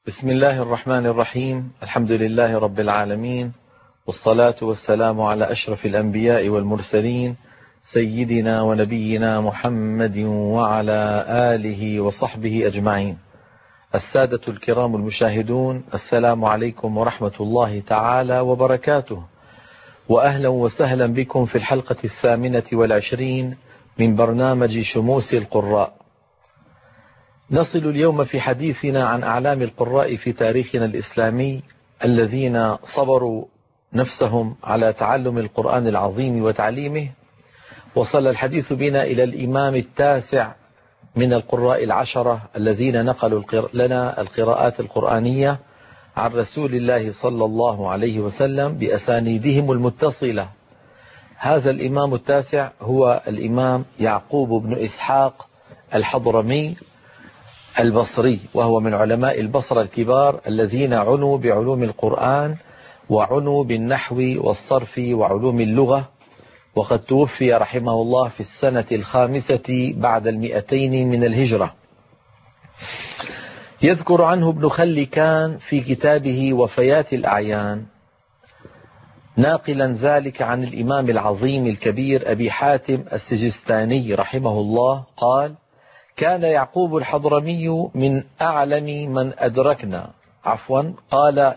بسم الله الرحمن الرحيم. الحمد لله رب العالمين، والصلاة والسلام على أشرف الأنبياء والمرسلين، سيدنا ونبينا محمد وعلى آله وصحبه أجمعين. السادة الكرام المشاهدون، السلام عليكم ورحمة الله تعالى وبركاته، وأهلا وسهلا بكم في الحلقة 28 من برنامج شموس القراء. نصل اليوم في حديثنا عن أعلام القراء في تاريخنا الإسلامي الذين صبروا نفسهم على تعلم القرآن العظيم وتعليمه. وصل الحديث بنا إلى الإمام التاسع من القراء العشرة الذين نقلوا لنا القراءات القرآنية عن رسول الله صلى الله عليه وسلم بأسانيدهم المتصلة. هذا الإمام التاسع هو الإمام يعقوب بن إسحاق الحضرمي البصري، وهو من علماء البصرة الكبار الذين عنوا بعلوم القرآن وعنوا بالنحو والصرف وعلوم اللغة. وقد توفي رحمه الله في السنة 5 بعد 200 من الهجرة. يذكر عنه ابن خلكان في كتابه وفيات الأعيان ناقلا ذلك عن الإمام العظيم الكبير أبي حاتم السجستاني رحمه الله قال: كان يعقوب الحضرمي من أعلم من أدركنا. قال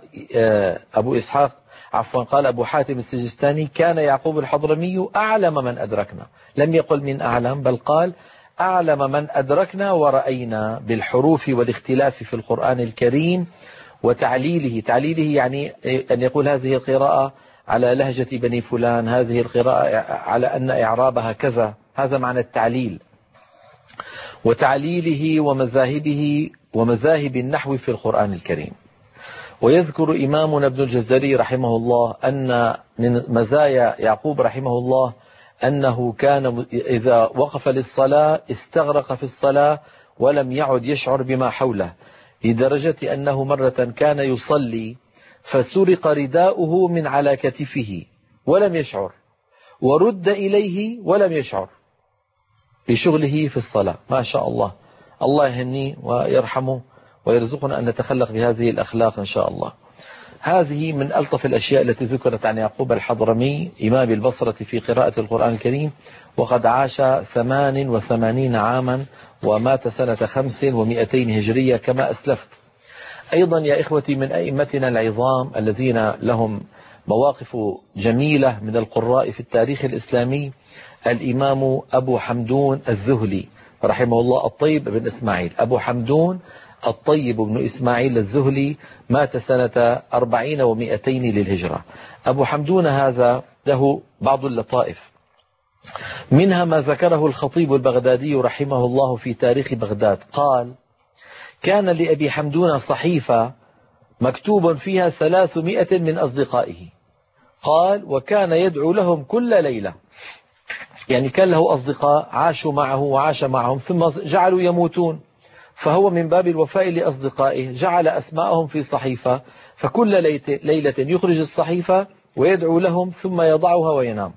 أبو حاتم السجستاني: كان يعقوب الحضرمي أعلم من أدركنا. لم يقل من أعلم، بل قال أعلم من أدركنا ورأينا بالحروف والاختلاف في القرآن الكريم وتعليله. تعليله يعني أن يقول هذه القراءة على لهجة بني فلان، هذه القراءة على أن إعرابها كذا، هذا معنى التعليل. وتعليله ومذاهبه ومذاهب النحو في القرآن الكريم. ويذكر إمامنا ابن الجزري رحمه الله أن من مزايا يعقوب رحمه الله أنه كان إذا وقف للصلاة استغرق في الصلاة ولم يعد يشعر بما حوله، لدرجة أنه مرة كان يصلي فسرق رداؤه من على كتفه ولم يشعر، ورد إليه ولم يشعر بشغله في الصلاة. ما شاء الله، الله يهنيه ويرحمه ويرزقنا أن نتخلق بهذه الأخلاق إن شاء الله. هذه من ألطف الأشياء التي ذكرت عن يعقوب الحضرمي إمام البصرة في قراءة القرآن الكريم، وقد عاش 88 عاما ومات سنة 500 هجرية كما أسلفت. أيضا يا إخوتي، من أئمتنا العظام الذين لهم مواقف جميلة من القراء في التاريخ الإسلامي الإمام أبو حمدون الذهلي رحمه الله، الطيب بن إسماعيل. أبو حمدون الطيب بن إسماعيل الذهلي مات سنة 40 و200 للهجرة. أبو حمدون هذا له بعض اللطائف، منها ما ذكره الخطيب البغدادي رحمه الله في تاريخ بغداد. قال: كان لأبي حمدون صحيفة مكتوب فيها 300 من أصدقائه. قال: وكان يدعو لهم كل ليلة. يعني كان له أصدقاء عاشوا معه وعاش معهم ثم جعلوا يموتون، فهو من باب الوفاء لأصدقائه جعل أسماءهم في صحيفة، فكل ليلة يخرج الصحيفة ويدعو لهم ثم يضعها وينام.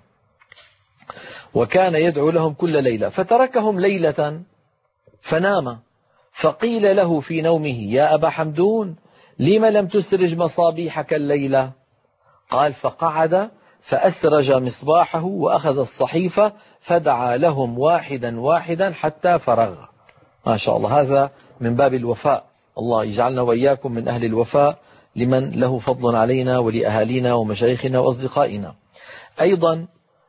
وكان يدعو لهم كل ليلة، فتركهم ليلة فنام، فقيل له في نومه: يا أبا حمدون، لم لم تسرج مصابيحك الليلة؟ قال: فقعد فأسرج مصباحه وأخذ الصحيفة فدعا لهم واحدا واحدا حتى فرغ. ما شاء الله، هذا من باب الوفاء. الله يجعلنا وإياكم من أهل الوفاء لمن له فضل علينا ولأهالينا ومشايخنا وأصدقائنا. أيضا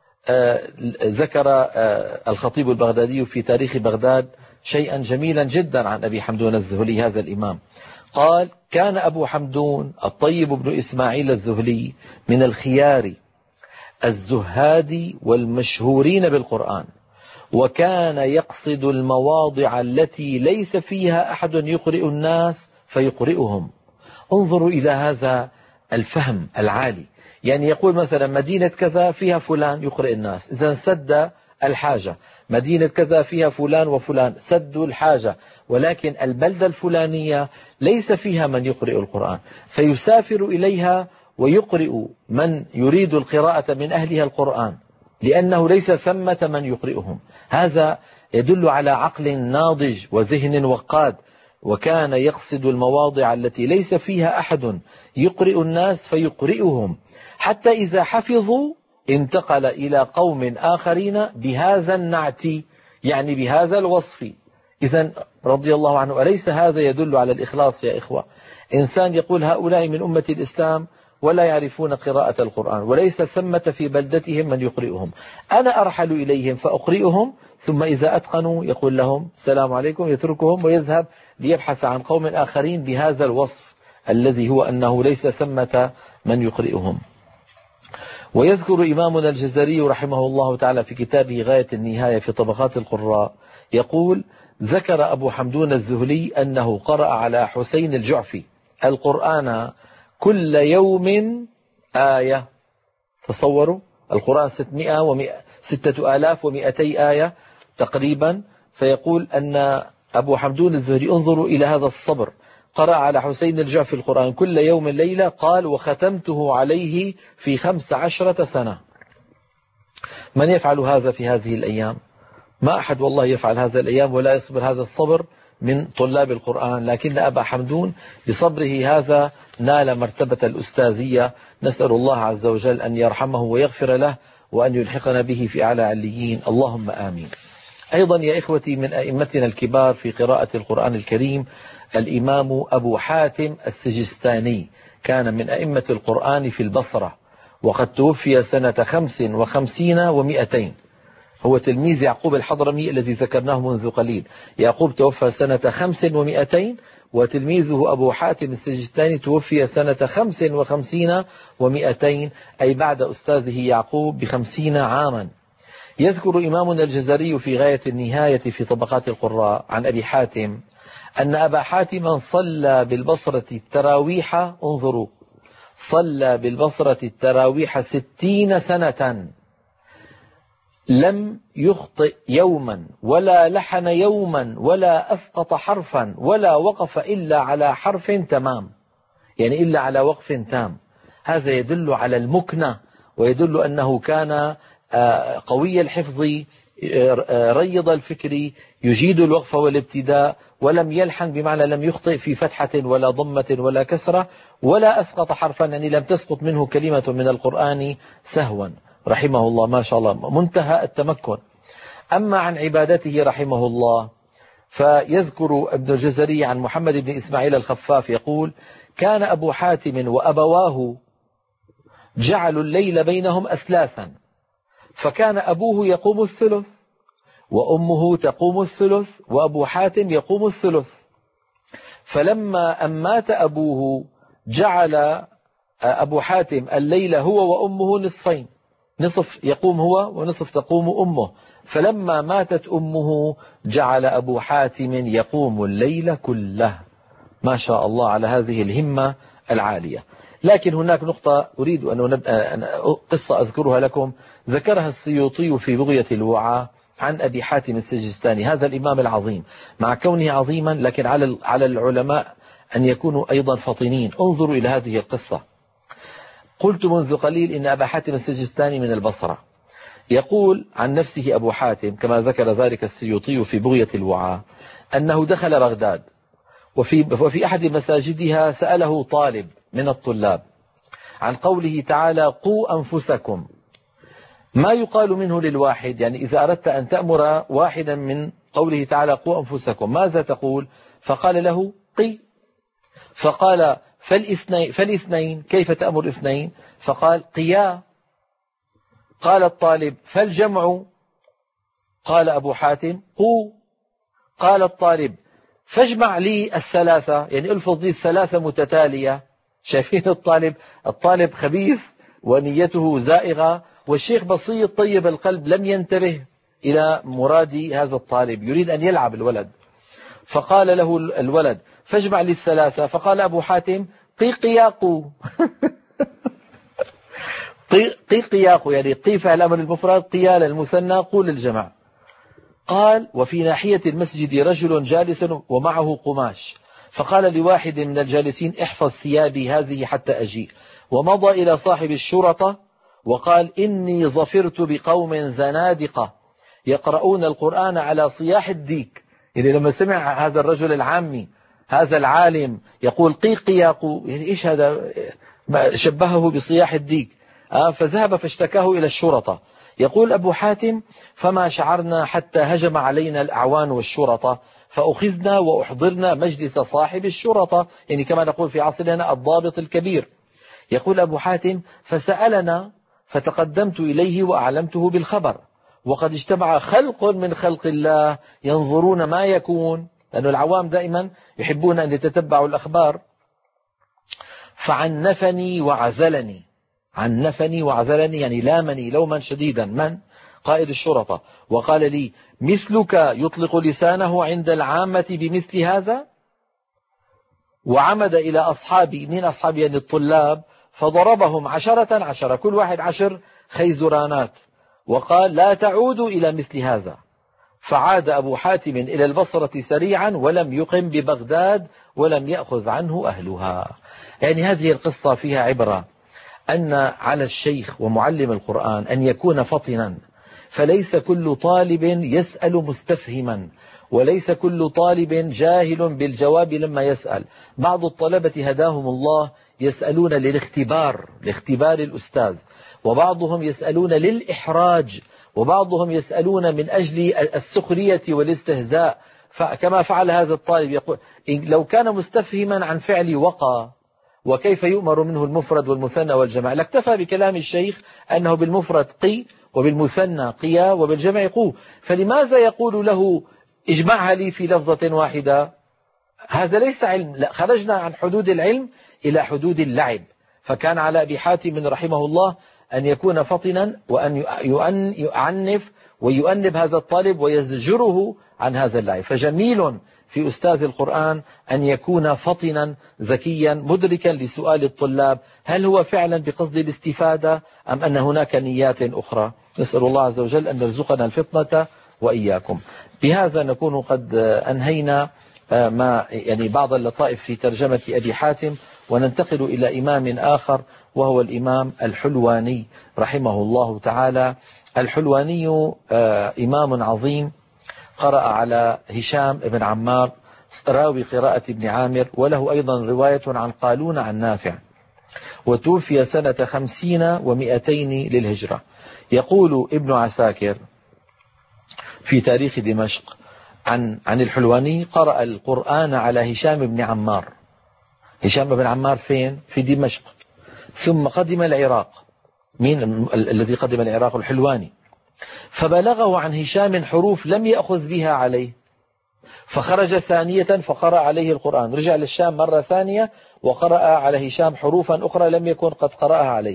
ذكر الخطيب البغدادي في تاريخ بغداد شيئا جميلا جدا عن أبي حمدون الذهلي هذا الإمام. قال: كان أبو حمدون الطيب بن إسماعيل الذهلي من الخيار الزهاد والمشهورين بالقرآن، وكان يقصد المواضع التي ليس فيها أحد يقرئ الناس فيقرئهم. انظروا إلى هذا الفهم العالي. يعني يقول مثلا مدينة كذا فيها فلان يقرئ الناس، إذا سد الحاجة. مدينة كذا فيها فلان وفلان سدوا الحاجة، ولكن البلدة الفلانية ليس فيها من يقرئ القرآن، فيسافر إليها ويقرئ من يريد القراءة من أهلها القرآن، لأنه ليس ثمة من يقرئهم. هذا يدل على عقل ناضج وذهن وقاد وكان يقصد المواضع التي ليس فيها أحد يقرئ الناس فيقرئهم، حتى إذا حفظوا انتقل إلى قوم آخرين بهذا النعت، يعني بهذا الوصف. إذا رضي الله عنه، أليس هذا يدل على الإخلاص يا إخوة؟ إنسان يقول هؤلاء من أمة الإسلام ولا يعرفون قراءة القرآن، وليس ثمة في بلدتهم من يقرئهم، أنا أرحل إليهم فأقرئهم، ثم إذا أتقنوا يقول لهم السلام عليكم، يتركهم ويذهب ليبحث عن قوم آخرين بهذا الوصف الذي هو أنه ليس ثمة من يقرئهم. ويذكر إمامنا الجزري رحمه الله تعالى في كتابه غاية النهاية في طبقات القراء، يقول: ذكر أبو حمدون الذهلي أنه قرأ على حسين الجعفي القرآن كل يوم آية. تصوروا القرآن 6200 آية تقريبا. فيقول أن أبو حمدون الذهلي، انظروا إلى هذا الصبر، قرأ على حسين الجعفي القرآن كل يوم ليلة، قال: وختمته عليه في 15 سنة. من يفعل هذا في هذه الأيام؟ ما أحد والله يفعل هذا الأيام ولا يصبر هذا الصبر من طلاب القرآن، لكن أبا حمدون بصبره هذا نال مرتبة الأستاذية. نسأل الله عز وجل أن يرحمه ويغفر له وأن يلحقنا به في أعلى عليين، اللهم آمين. أيضا يا إخوتي، من أئمتنا الكبار في قراءة القرآن الكريم الإمام أبو حاتم السجستاني، كان من أئمة القرآن في البصرة، وقد توفي سنة 55 و200. هو تلميذ يعقوب الحضرمي الذي ذكرناه منذ قليل. يعقوب توفى سنة 5 و200، وتلميذه أبو حاتم السجستاني توفي سنة 55 و200، أي بعد أستاذه يعقوب ب50 عاما. يذكر إمامنا الجزري في غاية النهاية في طبقات القراء عن أبي حاتم أن أبا حاتم صلى بالبصرة التراويح، انظروا، صلى بالبصرة التراويح 60 سنة، لم يخطئ يوما ولا لحن يوما ولا أسقط حرفا ولا وقف إلا على حرف تمام، يعني إلا على وقف تام. هذا يدل على المكنة، ويدل أنه كان قوي الحفظ، ريض الفكر، يجيد الوقف والابتداء، ولم يلحن بمعنى لم يخطئ في فتحة ولا ضمة ولا كسرة، ولا أسقط حرفا، يعني لم تسقط منه كلمة من القرآن سهوا، رحمه الله، ما شاء الله، منتهى التمكن. أما عن عبادته رحمه الله، فيذكر ابن الجزري عن محمد بن إسماعيل الخفاف يقول: كان أبو حاتم وأبواه جعلوا الليل بينهم أثلاثا، فكان أبوه يقوم الثلث وأمه تقوم الثلث وأبو حاتم يقوم الثلث. فلما أن مات أبوه جعل أبو حاتم الليل هو وأمه نصفين، نصف يقوم هو ونصف تقوم أمه. فلما ماتت أمه جعل أبو حاتم يقوم الليل كله. ما شاء الله على هذه الهمة العالية. لكن هناك نقطة أريد أن قصة أذكرها لكم، ذكرها السيوطي في بغية الوعاء عن أبي حاتم السجستاني، هذا الإمام العظيم، مع كونه عظيما لكن على العلماء أن يكونوا أيضا فطنين. انظروا إلى هذه القصة. قلت منذ قليل إن أبا حاتم السجستاني من البصرة. يقول عن نفسه أبو حاتم كما ذكر ذلك السيوطي في بغية الوعاء أنه دخل بغداد، وفي أحد مساجدها سأله طالب من الطلاب عن قوله تعالى: قوا أنفسكم، ما يقال منه للواحد، يعني إذا أردت أن تأمر واحدا من قوله تعالى قوا أنفسكم ماذا تقول؟ فقال له: قي. فقال: فالاثنين كيف تأمر اثنين؟ فقال: قيا. قال الطالب: فالجمع؟ قال أبو حاتم: قو. قال الطالب: فاجمع لي الثلاثة، يعني الفظ لي الثلاثة متتالية. شايفين الطالب خبيث ونيته زائغة، والشيخ بسيط طيب القلب لم ينتبه إلى مراد هذا الطالب، يريد أن يلعب الولد. فقال له الولد: فاجمع لي الثلاثة. فقال أبو حاتم: قي قياقو. قي قياقو، يعني قي فعل أمر المفرد، قيال المثنى، قول الجمع. قال: وفي ناحية المسجد رجل جالس ومعه قماش، فقال لواحد من الجالسين: احفظ ثيابي هذه حتى أجيء. ومضى إلى صاحب الشرطة وقال: إني ظفرت بقوم زنادقة يقرؤون القرآن على صياح الديك. يعني لما سمع هذا الرجل العامي هذا العالم يقول قيق ياقو، يعني إيش هذا؟ شبهه بصياح الديك. فذهب فاشتكاه إلى الشرطة. يقول أبو حاتم: فما شعرنا حتى هجم علينا الأعوان والشرطة، فأخذنا وأحضرنا مجلس صاحب الشرطة، يعني كما نقول في عصرنا الضابط الكبير. يقول أبو حاتم: فسألنا فتقدمت إليه وأعلمته بالخبر، وقد اجتمع خلق من خلق الله ينظرون ما يكون، لأن العوام دائما يحبون أن يتتبعوا الأخبار. فعنفني وعزلني، عنفني وعزلني يعني لامني لوما شديدا، من؟ قائد الشرطة، وقال لي: مثلك يطلق لسانه عند العامة بمثل هذا؟ وعمد إلى أصحابي، من أصحابي يعني الطلاب، فضربهم 10 كل واحد 10 خيزرانات، وقال: لا تعودوا إلى مثل هذا. فعاد أبو حاتم إلى البصرة سريعا ولم يقم ببغداد ولم يأخذ عنه أهلها. يعني هذه القصة فيها عبرة أن على الشيخ ومعلم القرآن أن يكون فطنا، فليس كل طالب يسأل مستفهما، وليس كل طالب جاهل بالجواب لما يسأل. بعض الطلبة هداهم الله يسألون لاختبار الأستاذ، وبعضهم يسألون للإحراج، وبعضهم يسألون من أجل السخرية والاستهزاء. فكما فعل هذا الطالب، يقول: لو كان مستفهما عن فعل وقى وكيف يؤمر منه المفرد والمثنى والجمع لاكتفى بكلام الشيخ أنه بالمفرد قي وبالمثنى قيا وبالجمع قو، فلماذا يقول له اجمعها لي في لفظة واحدة؟ هذا ليس علم، لا، خرجنا عن حدود العلم إلى حدود اللعب. فكان على أبي حاتم رحمه الله أن يكون فطنا، وأن يعنف ويؤنب هذا الطالب ويزجره عن هذا اللعب. فجميل في أستاذ القرآن أن يكون فطنا ذكيا مدركا لسؤال الطلاب، هل هو فعلا بقصد الاستفادة أم أن هناك نيات أخرى؟ نسأل الله عز وجل أن يرزقنا الفطنة وإياكم. بهذا نكون قد أنهينا يعني بعض اللطائف في ترجمة أبي حاتم، وننتقل إلى إمام آخر وهو الإمام الحلواني رحمه الله تعالى. الحلواني إمام عظيم، قرأ على هشام بن عمار راوي قراءة ابن عامر، وله أيضا رواية عن قالون عن نافع، وتوفي سنة 50 و200 للهجرة. يقول ابن عساكر في تاريخ دمشق عن الحلواني: قرأ القرآن على هشام بن عمار. هشام بن عمار فين؟ في دمشق، ثم قدم العراق. مين الذي قدم العراق؟ الحلواني. فبلغه عن هشام حروف لم يأخذ بها عليه، فخرج ثانية فقرأ عليه القرآن، رجع للشام مرة ثانية وقرأ على هشام حروفا أخرى لم يكن قد قرأها عليه،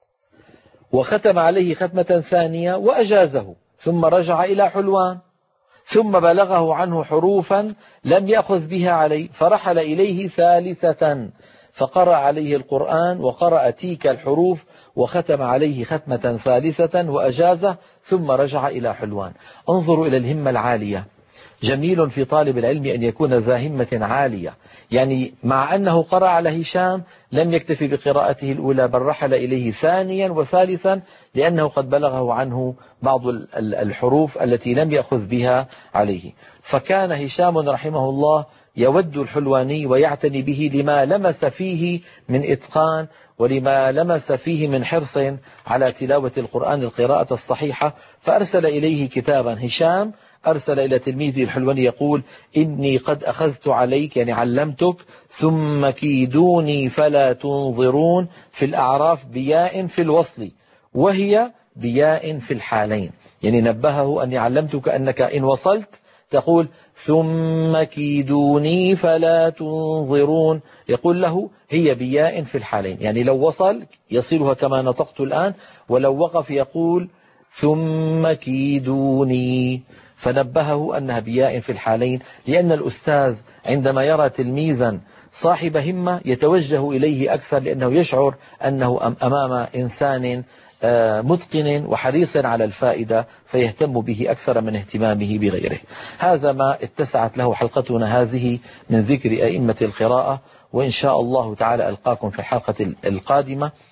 وختم عليه ختمة ثانية وأجازه، ثم رجع إلى حلوان، ثم بلغه عنه حروفا لم يأخذ بها عليه، فرحل إليه ثالثة فقرأ عليه القرآن وقرأ تلك الحروف وختم عليه ختمة ثالثة وأجازه، ثم رجع إلى حلوان. انظروا إلى الهمة العالية. جميل في طالب العلم أن يكون ذا همة عالية، يعني مع أنه قرأ على هشام لم يكتفي بقراءته الأولى، بل رحل إليه ثانيا وثالثا، لأنه قد بلغه عنه بعض الحروف التي لم يأخذ بها عليه. فكان هشام رحمه الله يود الحلواني ويعتني به لما لمس فيه من إتقان، ولما لمس فيه من حرص على تلاوة القرآن القراءة الصحيحة، فأرسل إليه كتابا. هشام أرسل إلى تلميذه الحلواني يقول: إني قد أخذت عليك، يعني علمتك، ثم كيدوني فلا تنظرون، في الأعراف بياء في الوصل وهي بياء في الحالين، يعني نبهه أني علمتك أنك إن وصلت تقول ثم كيدوني فلا تنظرون، يقول له هي بياء في الحالين، يعني لو وصل يصلها كما نطقت الآن، ولو وقف يقول ثم كيدوني، فنبهه أنها بياء في الحالين، لأن الأستاذ عندما يرى تلميذا صاحب همة يتوجه إليه أكثر، لأنه يشعر أنه أمام إنسان متقن وحريص على الفائدة، فيهتم به أكثر من اهتمامه بغيره. هذا ما اتسعت له حلقتنا هذه من ذكر أئمة القراءة، وإن شاء الله تعالى ألقاكم في الحلقة القادمة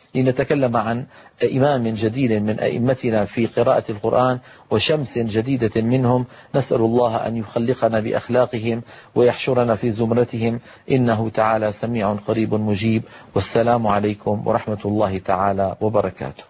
لنتكلم عن إمام جديد من أئمتنا في قراءة القرآن وشمس جديدة منهم. نسأل الله أن يخلقنا بأخلاقهم ويحشرنا في زمرتهم، إنه تعالى سميع قريب مجيب. والسلام عليكم ورحمة الله تعالى وبركاته.